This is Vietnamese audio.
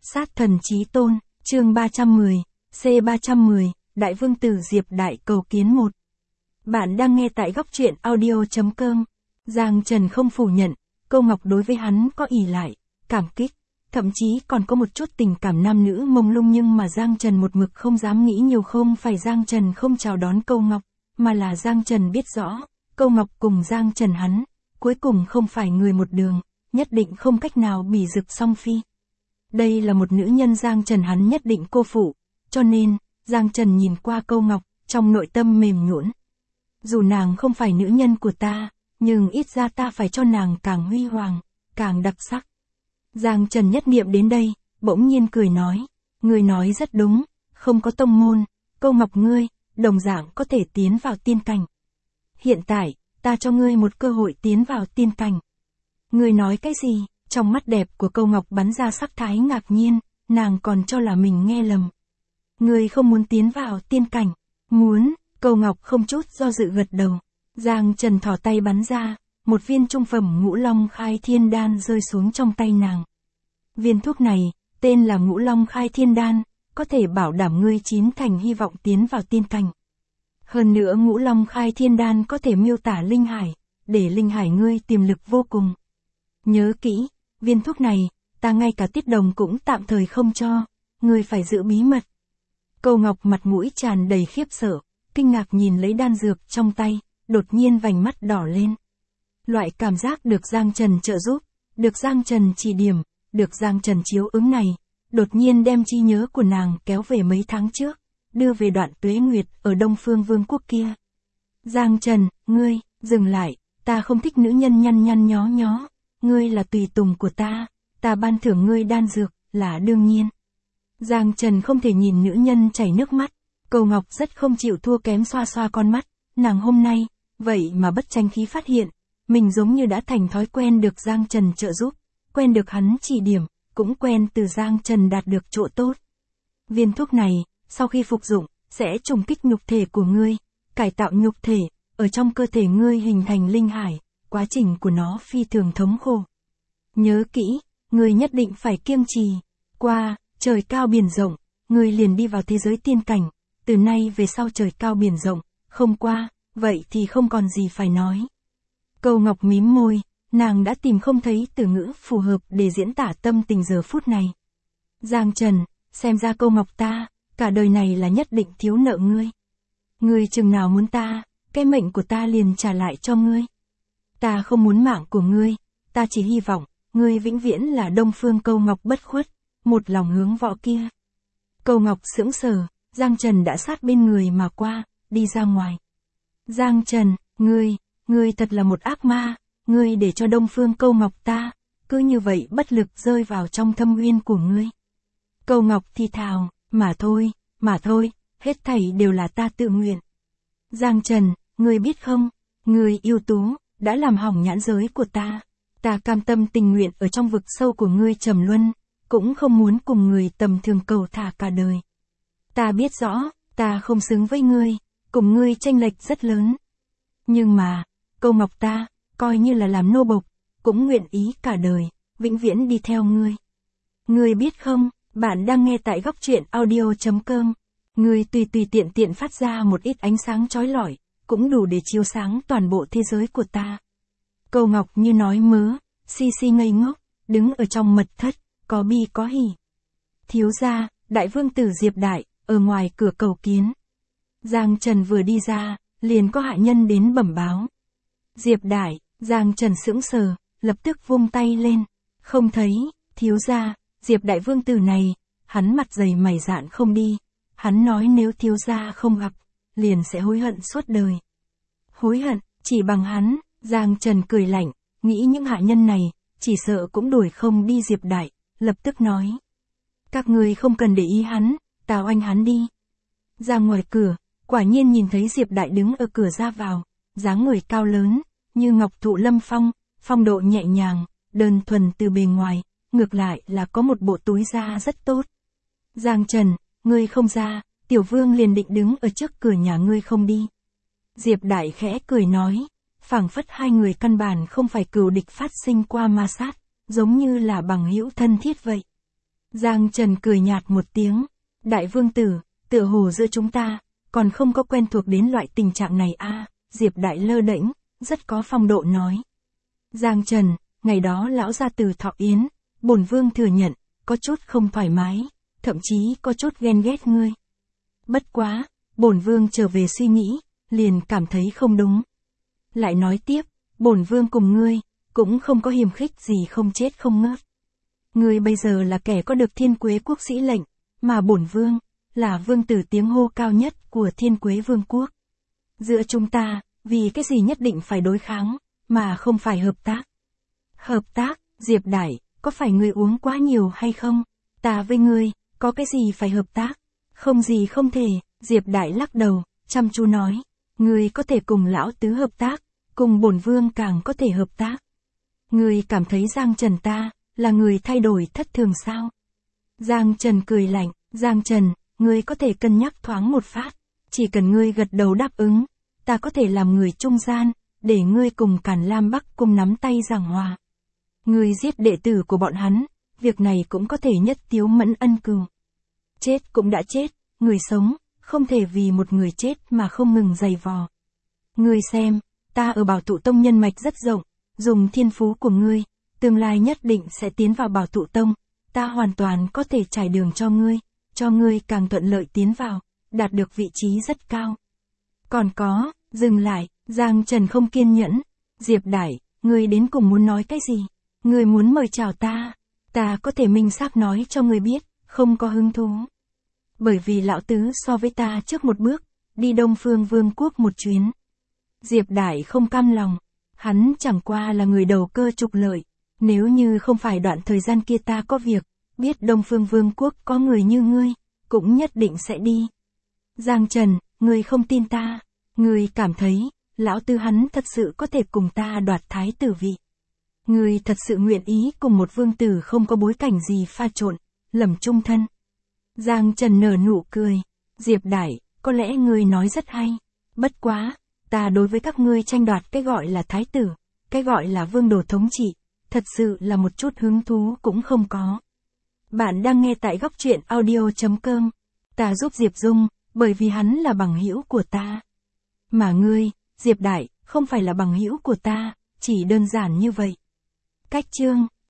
Sát thần chí tôn, chương 310, C310, Đại vương tử Diệp Đại cầu kiến 1. Bạn đang nghe tại góc truyện audio.com. Giang Trần không phủ nhận, Câu Ngọc đối với hắn có ỷ lại, cảm kích, thậm chí còn có một chút tình cảm nam nữ mông lung, nhưng mà Giang Trần một mực không dám nghĩ nhiều. Không phải Giang Trần không chào đón Câu Ngọc, mà là Giang Trần biết rõ, Câu Ngọc cùng Giang Trần hắn, cuối cùng không phải người một đường, nhất định không cách nào bỉ dực song phi. Đây là một nữ nhân Giang Trần hắn nhất định cô phụ, cho nên, Giang Trần nhìn qua Câu Ngọc, trong nội tâm mềm nhũn. Dù nàng không phải nữ nhân của ta, nhưng ít ra ta phải cho nàng càng huy hoàng, càng đặc sắc. Giang Trần nhất niệm đến đây, bỗng nhiên cười nói, ngươi nói rất đúng, không có tông môn, Câu Ngọc ngươi, đồng dạng có thể tiến vào tiên cảnh. Hiện tại, ta cho ngươi một cơ hội tiến vào tiên cảnh. Ngươi nói cái gì? Trong mắt đẹp của Câu Ngọc bắn ra sắc thái ngạc nhiên, nàng còn cho là mình nghe lầm. Ngươi không muốn tiến vào tiên cảnh? Muốn, Câu Ngọc không chút do dự gật đầu. Giang Trần thò tay bắn ra, một viên trung phẩm Ngũ Long Khai Thiên Đan rơi xuống trong tay nàng. Viên thuốc này, tên là Ngũ Long Khai Thiên Đan, có thể bảo đảm ngươi 9 thành hy vọng tiến vào tiên cảnh. Hơn nữa Ngũ Long Khai Thiên Đan có thể miêu tả linh hải, để linh hải ngươi tiềm lực vô cùng. Nhớ kỹ, viên thuốc này, ta ngay cả Tiết Đồng cũng tạm thời không cho, ngươi phải giữ bí mật. Câu Ngọc mặt mũi tràn đầy khiếp sợ, kinh ngạc nhìn lấy đan dược trong tay, đột nhiên vành mắt đỏ lên. Loại cảm giác được Giang Trần trợ giúp, được Giang Trần chỉ điểm, được Giang Trần chiếu ứng này, đột nhiên đem trí nhớ của nàng kéo về mấy tháng trước, đưa về đoạn Tuế Nguyệt ở Đông Phương Vương quốc kia. Giang Trần, ngươi, dừng lại, ta không thích nữ nhân nhăn nhăn nhó nhó, ngươi là tùy tùng của ta ban thưởng ngươi đan dược, là đương nhiên. Giang Trần không thể nhìn nữ nhân chảy nước mắt, Câu Ngọc rất không chịu thua kém xoa xoa con mắt, nàng hôm nay, vậy mà bất tranh khí phát hiện, mình giống như đã thành thói quen được Giang Trần trợ giúp, quen được hắn chỉ điểm, cũng quen từ Giang Trần đạt được chỗ tốt. Viên thuốc này, sau khi phục dụng, sẽ trùng kích nhục thể của ngươi, cải tạo nhục thể, ở trong cơ thể ngươi hình thành linh hải, quá trình của nó phi thường thống khổ. Nhớ kỹ, ngươi nhất định phải kiêng trì, qua, trời cao biển rộng, ngươi liền đi vào thế giới tiên cảnh, từ nay về sau trời cao biển rộng, không qua, vậy thì không còn gì phải nói. Câu Ngọc mím môi, nàng đã tìm không thấy từ ngữ phù hợp để diễn tả tâm tình giờ phút này. Giang Trần, xem ra Câu Ngọc ta, cả đời này là nhất định thiếu nợ ngươi. Ngươi chừng nào muốn ta, cái mệnh của ta liền trả lại cho ngươi. Ta không muốn mạng của ngươi, ta chỉ hy vọng, ngươi vĩnh viễn là Đông Phương Câu Ngọc bất khuất, một lòng hướng võ kia. Câu Ngọc sững sờ, Giang Trần đã sát bên người mà qua, đi ra ngoài. Giang Trần, ngươi thật là một ác ma, ngươi để cho Đông Phương Câu Ngọc ta, cứ như vậy bất lực rơi vào trong thâm uyên của ngươi. Câu Ngọc thì thào, mà thôi, hết thảy đều là ta tự nguyện. Giang Trần, ngươi biết không, ngươi ưu tú, đã làm hỏng nhãn giới của ta cam tâm tình nguyện ở trong vực sâu của ngươi trầm luân, cũng không muốn cùng người tầm thường cầu thả cả đời. Ta biết rõ, ta không xứng với ngươi, cùng ngươi chênh lệch rất lớn. Nhưng mà, Câu Ngọc ta, coi như là làm nô bộc, cũng nguyện ý cả đời, vĩnh viễn đi theo ngươi. Ngươi biết không, bạn đang nghe tại góc truyện audio.com. Ngươi tùy tiện phát ra một ít ánh sáng chói lọi, cũng đủ để chiếu sáng toàn bộ thế giới của ta. Câu Ngọc như nói mớ, si ngây ngốc, đứng ở trong mật thất, có bi có hỉ. Thiếu gia, Đại vương tử Diệp Đại, ở ngoài cửa cầu kiến. Giang Trần vừa đi ra, liền có hạ nhân đến bẩm báo. Diệp Đại, Giang Trần sững sờ, lập tức vung tay lên. Không thấy, thiếu gia, Diệp Đại vương tử này, hắn mặt dày mày dạn không đi. Hắn nói nếu thiếu gia không gặp, liền sẽ hối hận suốt đời. Hối hận, chỉ bằng hắn, Giang Trần cười lạnh, nghĩ những hạ nhân này, chỉ sợ cũng đuổi không đi Diệp Đại, lập tức nói. Các ngươi không cần để ý hắn, tào anh hắn đi. Ra ngoài cửa, quả nhiên nhìn thấy Diệp Đại đứng ở cửa ra vào, dáng người cao lớn, như ngọc thụ lâm phong, phong độ nhẹ nhàng, đơn thuần từ bề ngoài, ngược lại là có một bộ túi da rất tốt. Giang Trần, ngươi không ra, tiểu vương liền định đứng ở trước cửa nhà ngươi không đi. Diệp Đại khẽ cười nói, phảng phất hai người căn bản không phải cừu địch phát sinh qua ma sát, giống như là bằng hữu thân thiết vậy. Giang Trần cười nhạt một tiếng. Đại vương tử, tựa hồ giữa chúng ta, còn không có quen thuộc đến loại tình trạng này a. Diệp Đại lơ đễnh, rất có phong độ nói. Giang Trần, ngày đó lão gia từ thọ yến, bổn vương thừa nhận, có chút không thoải mái, thậm chí có chút ghen ghét ngươi. Bất quá, bổn vương trở về suy nghĩ, liền cảm thấy không đúng. Lại nói tiếp, bổn vương cùng ngươi, cũng không có hiềm khích gì không chết không ngớt. Ngươi bây giờ là kẻ có được Thiên Quế quốc sĩ lệnh, mà bổn vương, là vương tử tiếng hô cao nhất của Thiên Quế vương quốc. Giữa chúng ta, vì cái gì nhất định phải đối kháng, mà không phải hợp tác. Hợp tác, Diệp Đại, có phải ngươi uống quá nhiều hay không? Ta với ngươi, có cái gì phải hợp tác? Không gì không thể, Diệp Đại lắc đầu, chăm chú nói. Ngươi có thể cùng lão tứ hợp tác, cùng bổn vương càng có thể hợp tác. Ngươi cảm thấy Giang Trần ta, là người thay đổi thất thường sao? Giang Trần cười lạnh, Giang Trần, ngươi có thể cân nhắc thoáng một phát. Chỉ cần ngươi gật đầu đáp ứng, ta có thể làm người trung gian, để ngươi cùng Càn Lam Bắc cùng nắm tay giảng hòa. Ngươi giết đệ tử của bọn hắn, việc này cũng có thể nhất tiếu mẫn ân cừu. Chết cũng đã chết, người sống, không thể vì một người chết mà không ngừng giày vò. Ngươi xem, ta ở Bảo Thụ Tông nhân mạch rất rộng, dùng thiên phú của ngươi, tương lai nhất định sẽ tiến vào Bảo Thụ Tông, ta hoàn toàn có thể trải đường cho ngươi càng thuận lợi tiến vào, đạt được vị trí rất cao. Còn có, dừng lại, Giang Trần không kiên nhẫn, Diệp Đại, ngươi đến cùng muốn nói cái gì? Ngươi muốn mời chào ta có thể minh xác nói cho ngươi biết, không có hứng thú. Bởi vì lão tứ so với ta trước một bước, đi Đông Phương Vương quốc một chuyến. Diệp Đại không cam lòng, hắn chẳng qua là người đầu cơ trục lợi, nếu như không phải đoạn thời gian kia ta có việc, biết Đông Phương Vương quốc có người như ngươi, cũng nhất định sẽ đi. Giang Trần, ngươi không tin ta, ngươi cảm thấy, lão tứ hắn thật sự có thể cùng ta đoạt thái tử vị. Ngươi thật sự nguyện ý cùng một vương tử không có bối cảnh gì pha trộn, lầm chung thân. Giang Trần nở nụ cười, Diệp Đại, có lẽ ngươi nói rất hay, bất quá, ta đối với các ngươi tranh đoạt cái gọi là thái tử, cái gọi là vương đồ thống trị, thật sự là một chút hứng thú cũng không có. Bạn đang nghe tại góc truyện audio.com, ta giúp Diệp Dung, bởi vì hắn là bằng hữu của ta. Mà ngươi, Diệp Đại, không phải là bằng hữu của ta, chỉ đơn giản như vậy. Cách chương